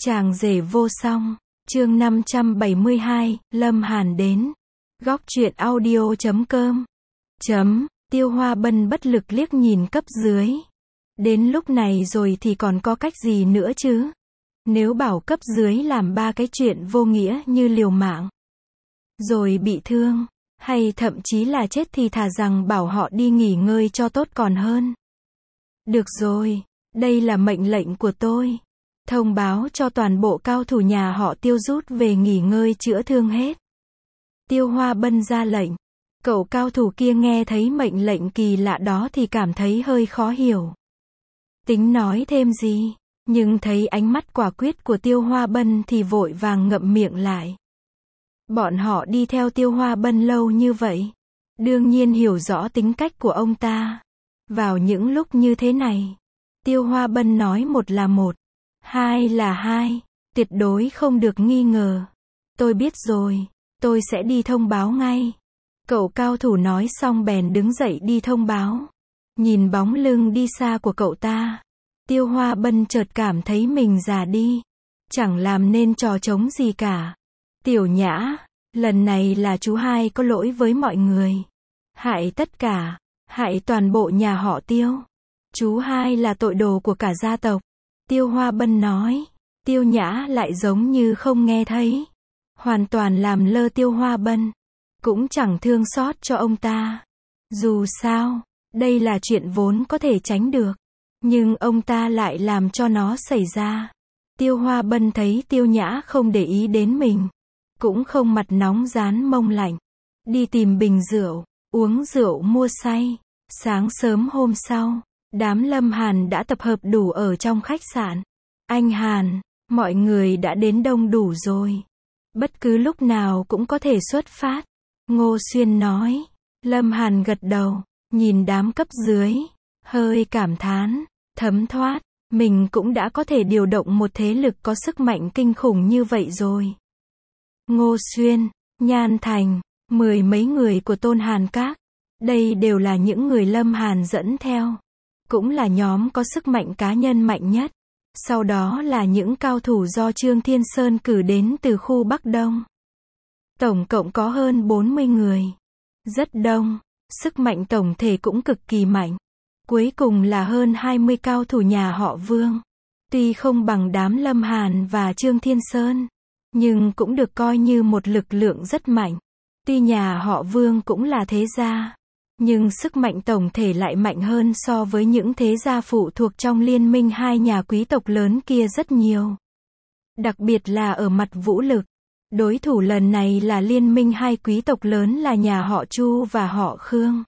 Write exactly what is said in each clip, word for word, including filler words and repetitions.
Chàng rể vô song, chương năm trăm bảy mươi hai, Lâm Hàn đến. Góc truyện audio chấm com. Chấm, Tiêu Hoa Bân bất lực liếc nhìn cấp dưới. Đến lúc này rồi thì còn có cách gì nữa chứ? Nếu bảo cấp dưới làm ba cái chuyện vô nghĩa như liều mạng, rồi bị thương, hay thậm chí là chết thì thà rằng bảo họ đi nghỉ ngơi cho tốt còn hơn. Được rồi, đây là mệnh lệnh của tôi. Thông báo cho toàn bộ cao thủ nhà họ Tiêu rút về nghỉ ngơi chữa thương hết. Tiêu Hoa Bân ra lệnh. Cậu cao thủ kia nghe thấy mệnh lệnh kỳ lạ đó thì cảm thấy hơi khó hiểu. Tính nói thêm gì, nhưng thấy ánh mắt quả quyết của Tiêu Hoa Bân thì vội vàng ngậm miệng lại. Bọn họ đi theo Tiêu Hoa Bân lâu như vậy, đương nhiên hiểu rõ tính cách của ông ta. Vào những lúc như thế này, Tiêu Hoa Bân nói một là một, hai là hai, tuyệt đối không được nghi ngờ. Tôi biết rồi, tôi sẽ đi thông báo ngay. Cậu cao thủ nói xong bèn đứng dậy đi thông báo. Nhìn bóng lưng đi xa của cậu ta, Tiêu Hoa Bân chợt cảm thấy mình già đi, chẳng làm nên trò trống gì cả. Tiểu Nhã, lần này là chú hai có lỗi với mọi người. Hại tất cả, hại toàn bộ nhà họ Tiêu. Chú hai là tội đồ của cả gia tộc. Tiêu Hoa Bân nói. Tiêu Nhã lại giống như không nghe thấy, hoàn toàn làm lơ Tiêu Hoa Bân, cũng chẳng thương xót cho ông ta. Dù sao, đây là chuyện vốn có thể tránh được, nhưng ông ta lại làm cho nó xảy ra. Tiêu Hoa Bân thấy Tiêu Nhã không để ý đến mình, cũng không mặt nóng rán mông lạnh, đi tìm bình rượu, uống rượu mua say. Sáng sớm hôm sau, đám Lâm Hàn đã tập hợp đủ ở trong khách sạn. Anh Hàn, mọi người đã đến đông đủ rồi. Bất cứ lúc nào cũng có thể xuất phát. Ngô Xuyên nói. Lâm Hàn gật đầu, nhìn đám cấp dưới, hơi cảm thán, thấm thoát, mình cũng đã có thể điều động một thế lực có sức mạnh kinh khủng như vậy rồi. Ngô Xuyên, Nhan Thành, mười mấy người của Tôn Hàn Các, đây đều là những người Lâm Hàn dẫn theo, cũng là nhóm có sức mạnh cá nhân mạnh nhất. Sau đó là những cao thủ do Trương Thiên Sơn cử đến từ khu Bắc Đông. Tổng cộng có hơn bốn mươi người. Rất đông, sức mạnh tổng thể cũng cực kỳ mạnh. Cuối cùng là hơn hai mươi cao thủ nhà họ Vương. Tuy không bằng đám Lâm Hàn và Trương Thiên Sơn, nhưng cũng được coi như một lực lượng rất mạnh. Tuy nhà họ Vương cũng là thế gia, nhưng sức mạnh tổng thể lại mạnh hơn so với những thế gia phụ thuộc trong liên minh hai nhà quý tộc lớn kia rất nhiều. Đặc biệt là ở mặt vũ lực. Đối thủ lần này là liên minh hai quý tộc lớn là nhà họ Chu và họ Khương.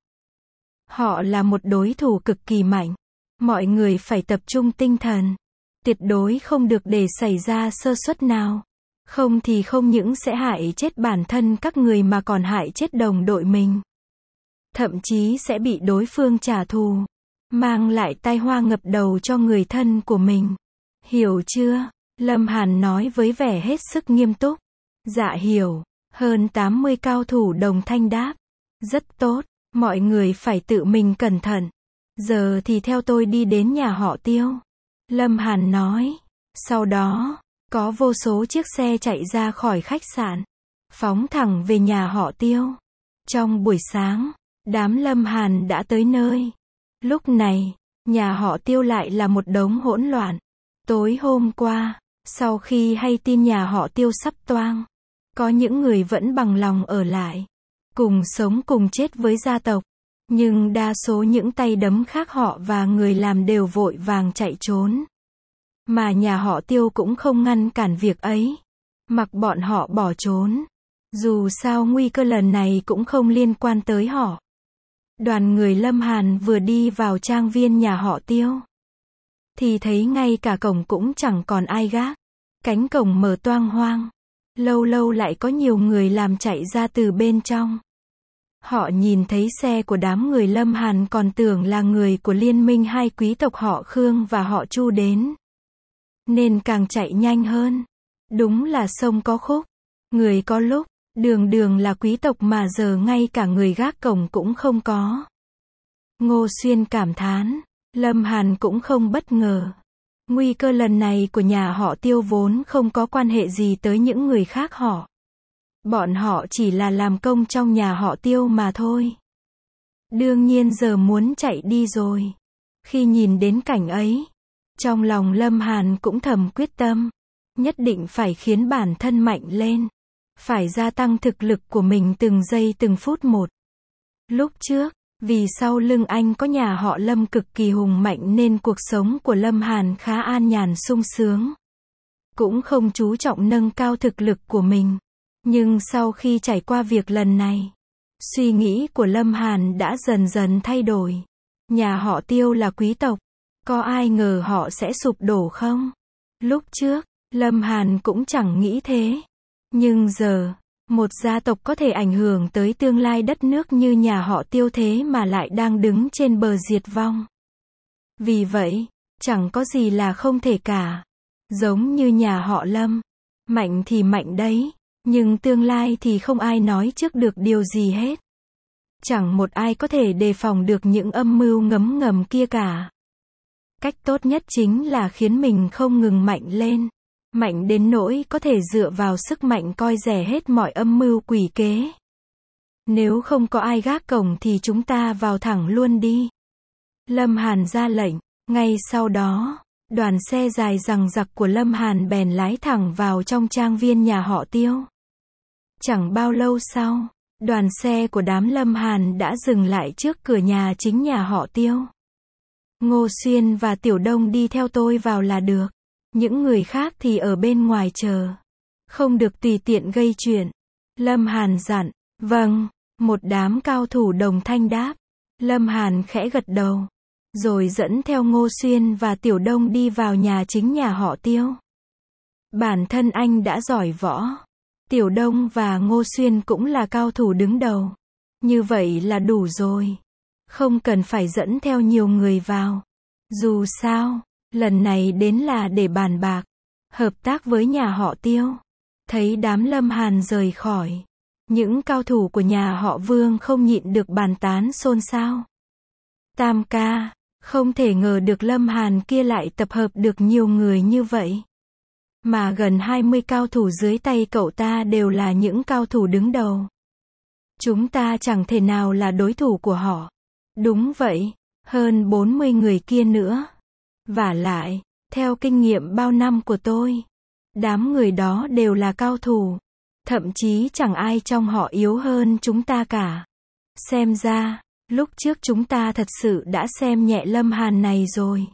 Họ là một đối thủ cực kỳ mạnh. Mọi người phải tập trung tinh thần. Tuyệt đối không được để xảy ra sơ suất nào. Không thì không những sẽ hại chết bản thân các người mà còn hại chết đồng đội mình. Thậm chí sẽ bị đối phương trả thù, mang lại tai họa ngập đầu cho người thân của mình. Hiểu chưa? Lâm Hàn nói với vẻ hết sức nghiêm túc. Dạ hiểu. Hơn tám mươi cao thủ đồng thanh đáp. Rất tốt, mọi người phải tự mình cẩn thận. Giờ thì theo tôi đi đến nhà họ Tiêu. Lâm Hàn nói. Sau đó, có vô số chiếc xe chạy ra khỏi khách sạn, phóng thẳng về nhà họ Tiêu. Trong buổi sáng, đám Lâm Hàn đã tới nơi. Lúc này, nhà họ Tiêu lại là một đống hỗn loạn. Tối hôm qua, sau khi hay tin nhà họ Tiêu sắp toang, có những người vẫn bằng lòng ở lại, cùng sống cùng chết với gia tộc. Nhưng đa số những tay đấm khác họ và người làm đều vội vàng chạy trốn. Mà nhà họ Tiêu cũng không ngăn cản việc ấy, mặc bọn họ bỏ trốn. Dù sao nguy cơ lần này cũng không liên quan tới họ. Đoàn người Lâm Hàn vừa đi vào trang viên nhà họ Tiêu, thì thấy ngay cả cổng cũng chẳng còn ai gác. Cánh cổng mở toang hoang. Lâu lâu lại có nhiều người làm chạy ra từ bên trong. Họ nhìn thấy xe của đám người Lâm Hàn còn tưởng là người của liên minh hai quý tộc họ Khương và họ Chu đến, nên càng chạy nhanh hơn. Đúng là sông có khúc, người có lúc. Đường đường là quý tộc mà giờ ngay cả người gác cổng cũng không có. Ngô Xuyên cảm thán. Lâm Hàn cũng không bất ngờ. Nguy cơ lần này của nhà họ Tiêu vốn không có quan hệ gì tới những người khác họ. Bọn họ chỉ là làm công trong nhà họ Tiêu mà thôi. Đương nhiên giờ muốn chạy đi rồi. Khi nhìn đến cảnh ấy, trong lòng Lâm Hàn cũng thầm quyết tâm, nhất định phải khiến bản thân mạnh lên, phải gia tăng thực lực của mình từng giây từng phút một. Lúc trước, vì sau lưng anh có nhà họ Lâm cực kỳ hùng mạnh nên cuộc sống của Lâm Hàn khá an nhàn sung sướng. Cũng không chú trọng nâng cao thực lực của mình. Nhưng sau khi trải qua việc lần này, suy nghĩ của Lâm Hàn đã dần dần thay đổi. Nhà họ Tiêu là quý tộc, có ai ngờ họ sẽ sụp đổ không? Lúc trước, Lâm Hàn cũng chẳng nghĩ thế. Nhưng giờ, một gia tộc có thể ảnh hưởng tới tương lai đất nước như nhà họ Tiêu thế mà lại đang đứng trên bờ diệt vong. Vì vậy, chẳng có gì là không thể cả. Giống như nhà họ Lâm, mạnh thì mạnh đấy, nhưng tương lai thì không ai nói trước được điều gì hết. Chẳng một ai có thể đề phòng được những âm mưu ngấm ngầm kia cả. Cách tốt nhất chính là khiến mình không ngừng mạnh lên. Mạnh đến nỗi có thể dựa vào sức mạnh coi rẻ hết mọi âm mưu quỷ kế. Nếu không có ai gác cổng thì chúng ta vào thẳng luôn đi. Lâm Hàn ra lệnh. Ngay sau đó, đoàn xe dài dằng dặc của Lâm Hàn bèn lái thẳng vào trong trang viên nhà họ Tiêu. Chẳng bao lâu sau, đoàn xe của đám Lâm Hàn đã dừng lại trước cửa nhà chính nhà họ Tiêu. Ngô Xuyên và Tiểu Đông đi theo tôi vào là được. Những người khác thì ở bên ngoài chờ. Không được tùy tiện gây chuyện. Lâm Hàn dặn. Vâng, một đám cao thủ đồng thanh đáp. Lâm Hàn khẽ gật đầu. Rồi dẫn theo Ngô Xuyên và Tiểu Đông đi vào nhà chính nhà họ Tiêu. Bản thân anh đã giỏi võ. Tiểu Đông và Ngô Xuyên cũng là cao thủ đứng đầu. Như vậy là đủ rồi. Không cần phải dẫn theo nhiều người vào. Dù sao, lần này đến là để bàn bạc, hợp tác với nhà họ Tiêu. Thấy đám Lâm Hàn rời khỏi, những cao thủ của nhà họ Vương không nhịn được bàn tán xôn xao. Tam ca, không thể ngờ được Lâm Hàn kia lại tập hợp được nhiều người như vậy. Mà gần hai mươi cao thủ dưới tay cậu ta đều là những cao thủ đứng đầu. Chúng ta chẳng thể nào là đối thủ của họ. Đúng vậy, hơn bốn mươi người kia nữa. Vả lại, theo kinh nghiệm bao năm của tôi, đám người đó đều là cao thủ. Thậm chí chẳng ai trong họ yếu hơn chúng ta cả. Xem ra, lúc trước chúng ta thật sự đã xem nhẹ Lâm Hàn này rồi.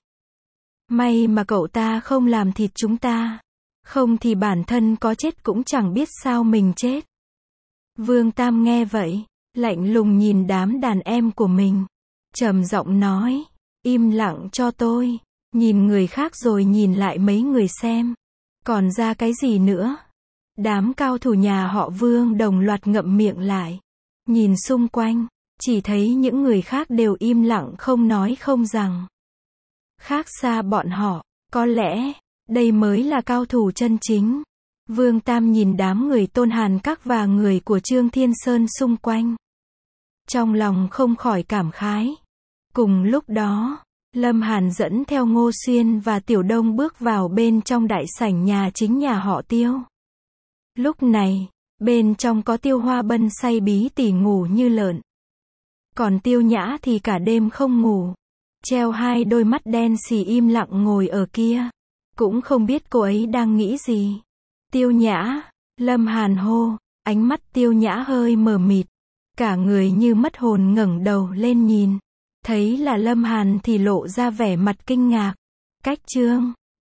May mà cậu ta không làm thịt chúng ta. Không thì bản thân có chết cũng chẳng biết sao mình chết. Vương Tam nghe vậy, lạnh lùng nhìn đám đàn em của mình. Trầm giọng nói, im lặng cho tôi. Nhìn người khác rồi nhìn lại mấy người xem. Còn ra cái gì nữa? Đám cao thủ nhà họ Vương đồng loạt ngậm miệng lại. Nhìn xung quanh, chỉ thấy những người khác đều im lặng không nói không rằng. Khác xa bọn họ, có lẽ, đây mới là cao thủ chân chính. Vương Tam nhìn đám người Tôn Hàn Các và người của Trương Thiên Sơn xung quanh. Trong lòng không khỏi cảm khái. Cùng lúc đó, Lâm Hàn dẫn theo Ngô Xuyên và Tiểu Đông bước vào bên trong đại sảnh nhà chính nhà họ Tiêu. Lúc này, bên trong có Tiêu Hoa Bân say bí tỉ ngủ như lợn. Còn Tiêu Nhã thì cả đêm không ngủ. Treo hai đôi mắt đen xì im lặng ngồi ở kia. Cũng không biết cô ấy đang nghĩ gì. Tiêu Nhã, Lâm Hàn hô, ánh mắt Tiêu Nhã hơi mờ mịt. Cả người như mất hồn ngẩng đầu lên nhìn. Thấy là Lâm Hàn thì lộ ra vẻ mặt kinh ngạc. Cách Trương